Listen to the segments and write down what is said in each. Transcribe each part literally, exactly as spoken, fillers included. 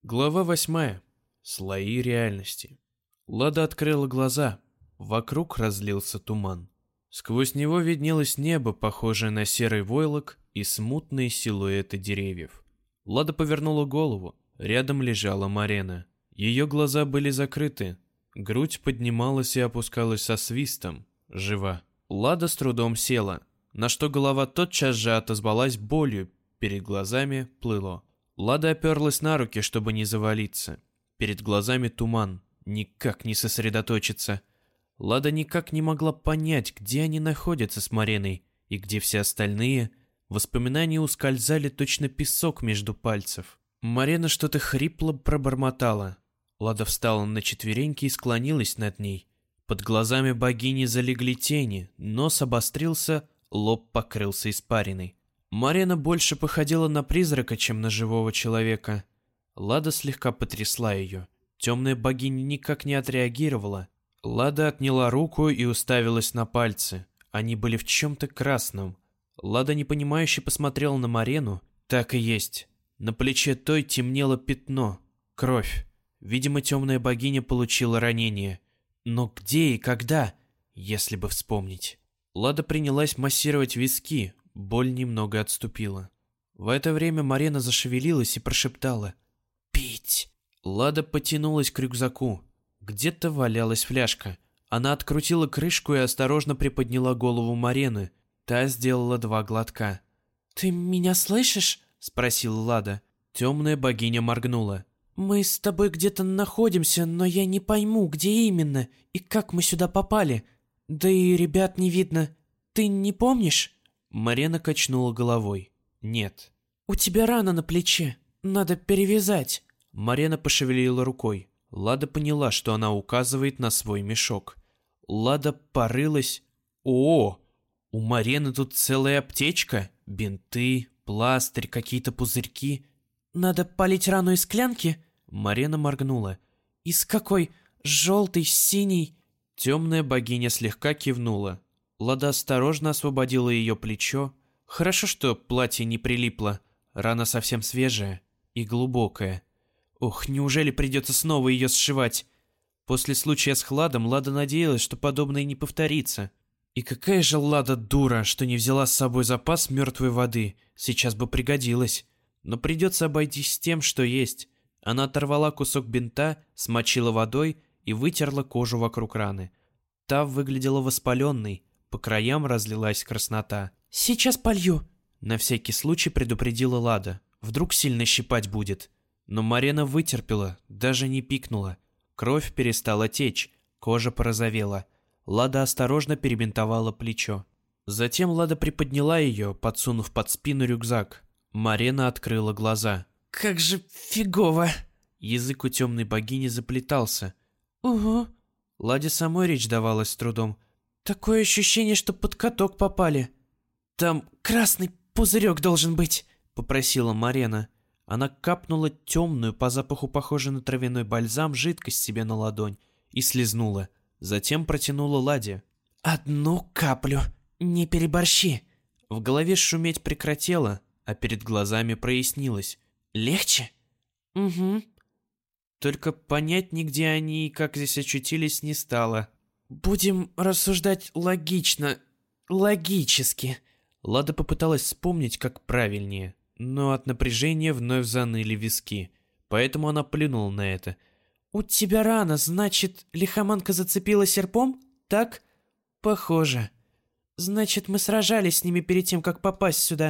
Глава восьмая. Слои реальности. Лада открыла глаза. Вокруг разлился туман. Сквозь него виднелось небо, похожее на серый войлок, и смутные силуэты деревьев. Лада повернула голову. Рядом лежала Марена. Ее глаза были закрыты. Грудь поднималась и опускалась со свистом. Жива. Лада с трудом села, на что голова тотчас же отозвалась болью. Перед глазами плыло. Лада оперлась на руки, чтобы не завалиться. Перед глазами туман. Никак не сосредоточиться. Лада никак не могла понять, где они находятся с Мареной и где все остальные. Воспоминания ускользали точно песок между пальцев. Марена что-то хрипло пробормотала. Лада встала на четвереньки и склонилась над ней. Под глазами богини залегли тени, нос обострился, лоб покрылся испариной. Марена больше походила на призрака, чем на живого человека. Лада слегка потрясла ее. Темная богиня никак не отреагировала. Лада отняла руку и уставилась на пальцы. Они были в чем-то красном. Лада непонимающе посмотрела на Марену. Так и есть. На плече той темнело пятно. Кровь. Видимо, темная богиня получила ранение. Но где и когда, если бы вспомнить? Лада принялась массировать виски. Боль немного отступила. В это время Марена зашевелилась и прошептала: «Пить!». Лада потянулась к рюкзаку. Где-то валялась фляжка. Она открутила крышку и осторожно приподняла голову Марены. Та сделала два глотка. «Ты меня слышишь?» — спросила Лада. Темная богиня моргнула. «Мы с тобой где-то находимся, но я не пойму, где именно и как мы сюда попали. Да и ребят не видно. Ты не помнишь?» Марена качнула головой. «Нет». «У тебя рана на плече. Надо перевязать». Марена пошевелила рукой. Лада поняла, что она указывает на свой мешок. Лада порылась. «О, у Марены тут целая аптечка. Бинты, пластырь, какие-то пузырьки». «Надо полить рану из склянки?» Марена моргнула. «Из какой? Желтый, синий?» Темная богиня слегка кивнула. Лада осторожно освободила ее плечо. Хорошо, что платье не прилипло. Рана совсем свежая и глубокая. Ох, неужели придется снова ее сшивать? После случая с Хладом Лада надеялась, что подобное не повторится. И какая же Лада дура, что не взяла с собой запас мертвой воды. Сейчас бы пригодилась. Но придется обойтись с тем, что есть. Она оторвала кусок бинта, смочила водой и вытерла кожу вокруг раны. Та выглядела воспаленной. По краям разлилась краснота. «Сейчас полью!» На всякий случай предупредила Лада. Вдруг сильно щипать будет. Но Марена вытерпела, даже не пикнула. Кровь перестала течь, кожа порозовела. Лада осторожно перебинтовала плечо. Затем Лада приподняла ее, подсунув под спину рюкзак. Марена открыла глаза. «Как же фигово!» Язык у темной богини заплетался. «Угу». Ладе самой речь давалась с трудом. «Такое ощущение, что под каток попали». «Там красный пузырек должен быть», — попросила Марена. Она капнула темную, по запаху похожую на травяной бальзам, жидкость себе на ладонь и слезнула. Затем протянула Ладе. «Одну каплю, не переборщи». В голове шуметь прекратило, а перед глазами прояснилось. «Легче?» «Угу». Только понять нигде они и как здесь очутились не стало. «Будем рассуждать логично, логически». Лада попыталась вспомнить, как правильнее, но от напряжения вновь заныли виски, поэтому она плюнула на это. «У тебя рана, значит, лихоманка зацепила серпом? Так?» «Похоже. Значит, мы сражались с ними перед тем, как попасть сюда?»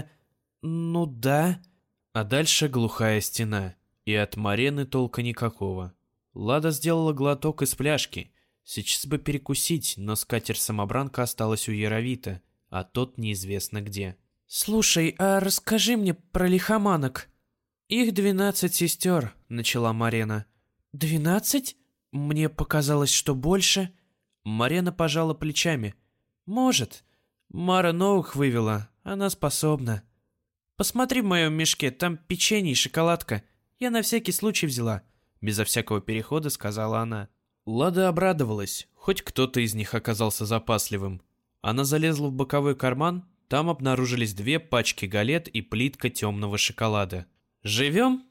«Ну да». А дальше глухая стена, и от Марены толка никакого. Лада сделала глоток из фляжки. Сейчас бы перекусить, но скатерть-самобранка осталась у Яровита, а тот неизвестно где. «Слушай, а расскажи мне про лихоманок». «Их двенадцать сестер», — начала Марена. «Двенадцать? Мне показалось, что больше». Марена пожала плечами. «Может. Мара новых вывела, она способна. Посмотри в моем мешке, там печенье и шоколадка. Я на всякий случай взяла», — безо всякого перехода сказала она. Лада обрадовалась, хоть кто-то из них оказался запасливым. Она залезла в боковой карман, там обнаружились две пачки галет и плитка темного шоколада. «Живем?»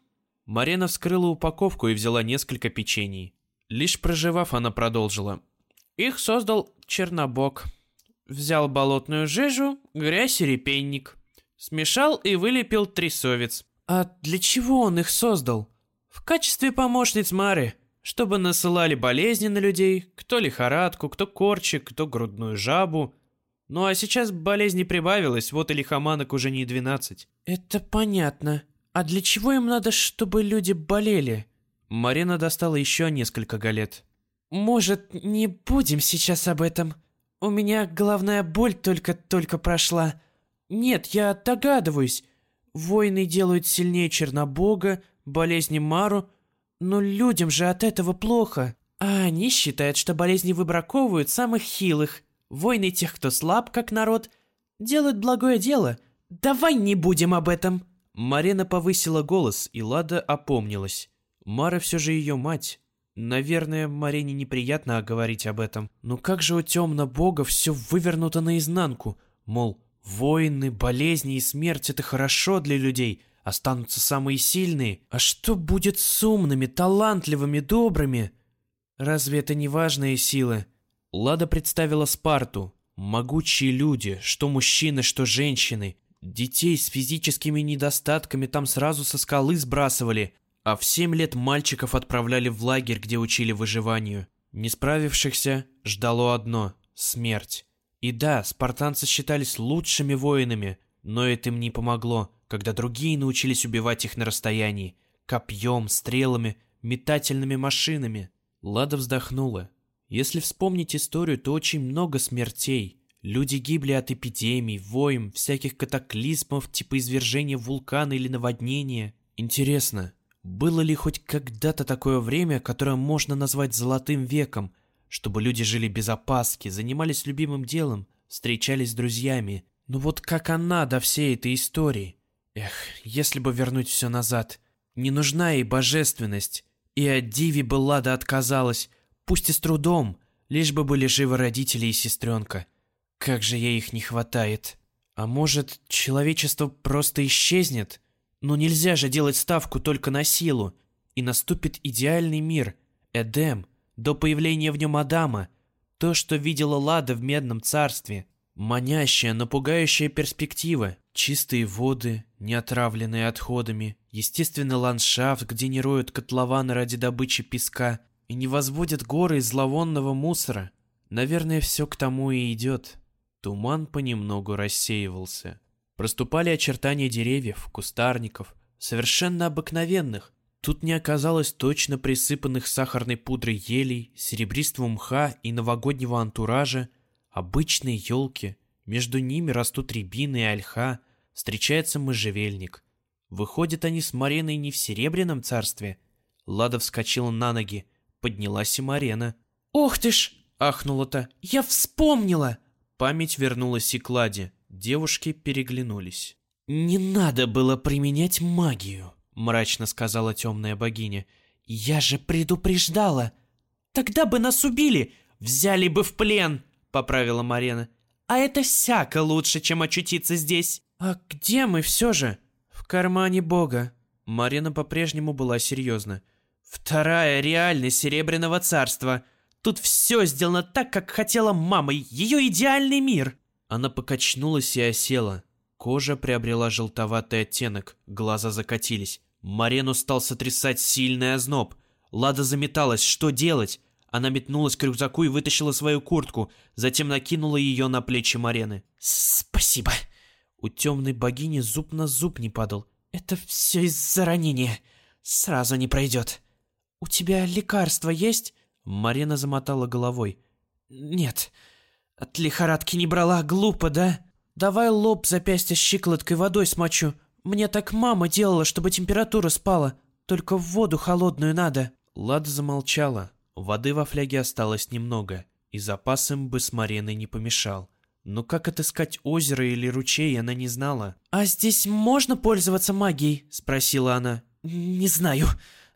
Марена вскрыла упаковку и взяла несколько печений. Лишь прожевав, она продолжила. Их создал Чернобог. Взял болотную жижу, грязь и репейник. Смешал и вылепил трясовец. А для чего он их создал? В качестве помощниц Мары, чтобы насылали болезни на людей, кто лихорадку, кто корчик, кто грудную жабу. Ну а сейчас болезней прибавилось, вот и лихоманок уже не двенадцать. Это понятно. А для чего им надо, чтобы люди болели? Марина достала еще несколько галет. Может, не будем сейчас об этом? У меня головная боль только-только прошла. Нет, я догадываюсь. Войны делают сильнее Чернобога, болезни Мару, но людям же от этого плохо. А они считают, что болезни выбраковывают самых хилых. Войны тех, кто слаб, как народ, делают благое дело. Давай не будем об этом. Марина повысила голос, и Лада опомнилась. Мара все же ее мать. Наверное, Марине неприятно говорить об этом. Но как же у темного бога все вывернуто наизнанку? Мол, войны, болезни и смерть — это хорошо для людей, останутся самые сильные. А что будет с умными, талантливыми, добрыми? Разве это не важные силы? Лада представила Спарту. Могучие люди, что мужчины, что женщины. Детей с физическими недостатками там сразу со скалы сбрасывали, а в семь лет мальчиков отправляли в лагерь, где учили выживанию. Не справившихся ждало одно — смерть. И да, спартанцы считались лучшими воинами, но это им не помогло, когда другие научились убивать их на расстоянии. Копьем, стрелами, метательными машинами. Лада вздохнула. Если вспомнить историю, то очень много смертей. Люди гибли от эпидемий, войн, всяких катаклизмов, типа извержения вулкана или наводнения. Интересно, было ли хоть когда-то такое время, которое можно назвать золотым веком, чтобы люди жили без опаски, занимались любимым делом, встречались с друзьями? Ну вот как она до всей этой истории? Эх, если бы вернуть все назад. Не нужна ей божественность. И от Диви бы Лада отказалась, пусть и с трудом, лишь бы были живы родители и сестренка. Как же ей их не хватает. А может, человечество просто исчезнет? Но нельзя же делать ставку только на силу. И наступит идеальный мир, Эдем, до появления в нем Адама. То, что видела Лада в Медном царстве. Манящая, но пугающая перспектива. Чистые воды, не отравленные отходами. Естественный ландшафт, где не роют котлованы ради добычи песка. И не возводят горы из зловонного мусора. Наверное, все к тому и идет. Туман понемногу рассеивался. Проступали очертания деревьев, кустарников, совершенно обыкновенных. Тут не оказалось точно присыпанных сахарной пудрой елей, серебристого мха и новогоднего антуража. Обычные елки, между ними растут рябины и ольха, встречается можжевельник. Выходят они с Мареной не в Серебряном царстве. Лада вскочила на ноги, поднялась и Марена. «Ох ты ж!» — ахнула-то. «Я вспомнила!» Память вернулась и к Ладе. Девушки переглянулись. «Не надо было применять магию», — мрачно сказала темная богиня. «Я же предупреждала!» «Тогда бы нас убили! Взяли бы в плен!» — поправила Марена. «А это всяко лучше, чем очутиться здесь!» «А где мы все же?» «В кармане бога». Марена по-прежнему была серьезна. «Вторая реальность Серебряного царства. Тут все сделано так, как хотела мама, ее идеальный мир!» Она покачнулась и осела. Кожа приобрела желтоватый оттенок, глаза закатились. Марену стал сотрясать сильный озноб. Лада заметалась, что делать? Она метнулась к рюкзаку и вытащила свою куртку, затем накинула ее на плечи Марены. «Спасибо!» У темной богини зуб на зуб не падал. «Это все из-за ранения. Сразу не пройдет». «У тебя лекарство есть?» Марена замотала головой. «Нет, от лихорадки не брала, глупо, да? Давай лоб, запястье щиколоткой водой смочу. Мне так мама делала, чтобы температура спала. Только в воду холодную надо». Лада замолчала. Воды во фляге осталось немного, и запас им бы с Мареной не помешал. Но как отыскать озеро или ручей, она не знала. «А здесь можно пользоваться магией?» — спросила она. «Не знаю.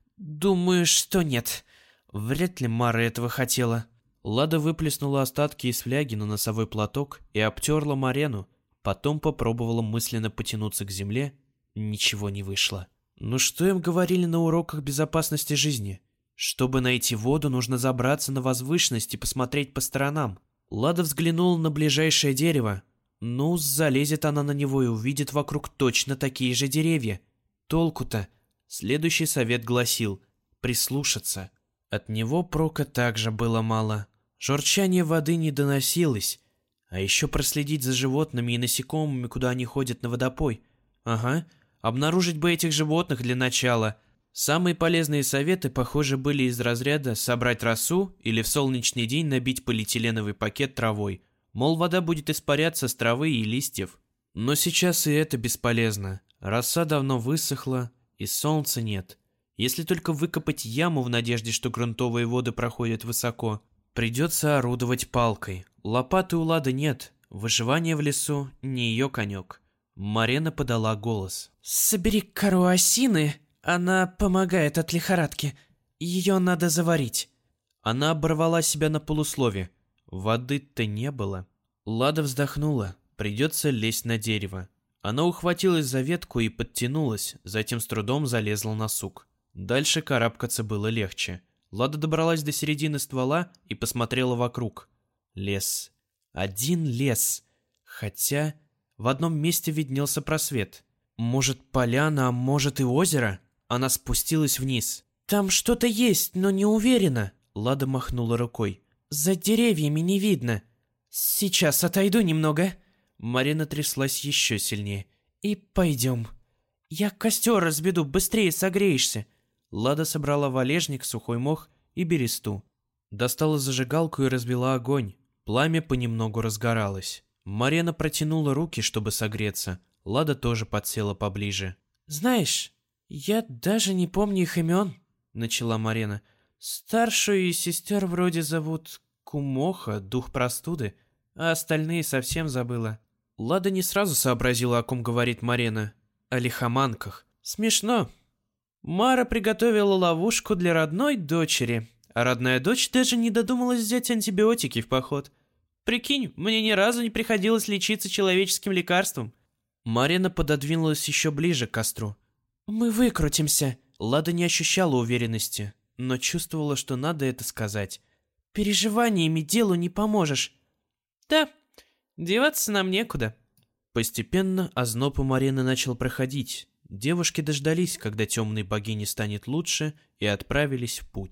Думаю, что нет». Вряд ли Мара этого хотела. Лада выплеснула остатки из фляги на носовой платок и обтерла Марену. Потом попробовала мысленно потянуться к земле. Ничего не вышло. Ну что им говорили на уроках безопасности жизни? Чтобы найти воду, нужно забраться на возвышенность и посмотреть по сторонам. Лада взглянула на ближайшее дерево. Ну, залезет она на него и увидит вокруг точно такие же деревья. Толку-то? Следующий совет гласил прислушаться. От него прока также было мало. Журчание воды не доносилось. А еще проследить за животными и насекомыми, куда они ходят на водопой. Ага, обнаружить бы этих животных для начала. Самые полезные советы, похоже, были из разряда собрать росу или в солнечный день набить полиэтиленовый пакет травой. Мол, вода будет испаряться с травы и листьев. Но сейчас и это бесполезно. Роса давно высохла, и солнца нет. Если только выкопать яму в надежде, что грунтовые воды проходят высоко, придется орудовать палкой. Лопаты у Лады нет, выживание в лесу не ее конек. Марена подала голос. «Собери кору осины, она помогает от лихорадки. Ее надо заварить». Она оборвала себя на полуслове. Воды-то не было. Лада вздохнула. Придется лезть на дерево. Она ухватилась за ветку и подтянулась, затем с трудом залезла на сук. Дальше карабкаться было легче. Лада добралась до середины ствола и посмотрела вокруг. Лес. Один лес. Хотя в одном месте виднелся просвет. Может, поляна, а может и озеро? Она спустилась вниз. «Там что-то есть, но не уверена». Лада махнула рукой. «За деревьями не видно. Сейчас отойду немного». Марина тряслась еще сильнее. «И пойдем. Я костер разведу, быстрее согреешься». Лада собрала валежник, сухой мох и бересту. Достала зажигалку и развела огонь. Пламя понемногу разгоралось. Марина протянула руки, чтобы согреться. Лада тоже подсела поближе. «Знаешь, я даже не помню их имен», — начала Марина. «Старшую из сестер вроде зовут Кумоха, дух простуды, а остальные совсем забыла». Лада не сразу сообразила, о ком говорит Марина. О лихоманках. «Смешно. Мара приготовила ловушку для родной дочери, а родная дочь даже не додумалась взять антибиотики в поход. Прикинь, мне ни разу не приходилось лечиться человеческим лекарством». Марина пододвинулась еще ближе к костру. «Мы выкрутимся». Лада не ощущала уверенности, но чувствовала, что надо это сказать. «Переживаниями делу не поможешь». «Да, деваться нам некуда». Постепенно озноб у Марины начал проходить. Девушки дождались, когда темной богине станет лучше, и отправились в путь.